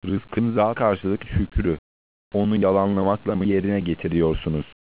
Rızkınıza karşılık şükrü, onu yalanlamakla mı yerine getiriyorsunuz?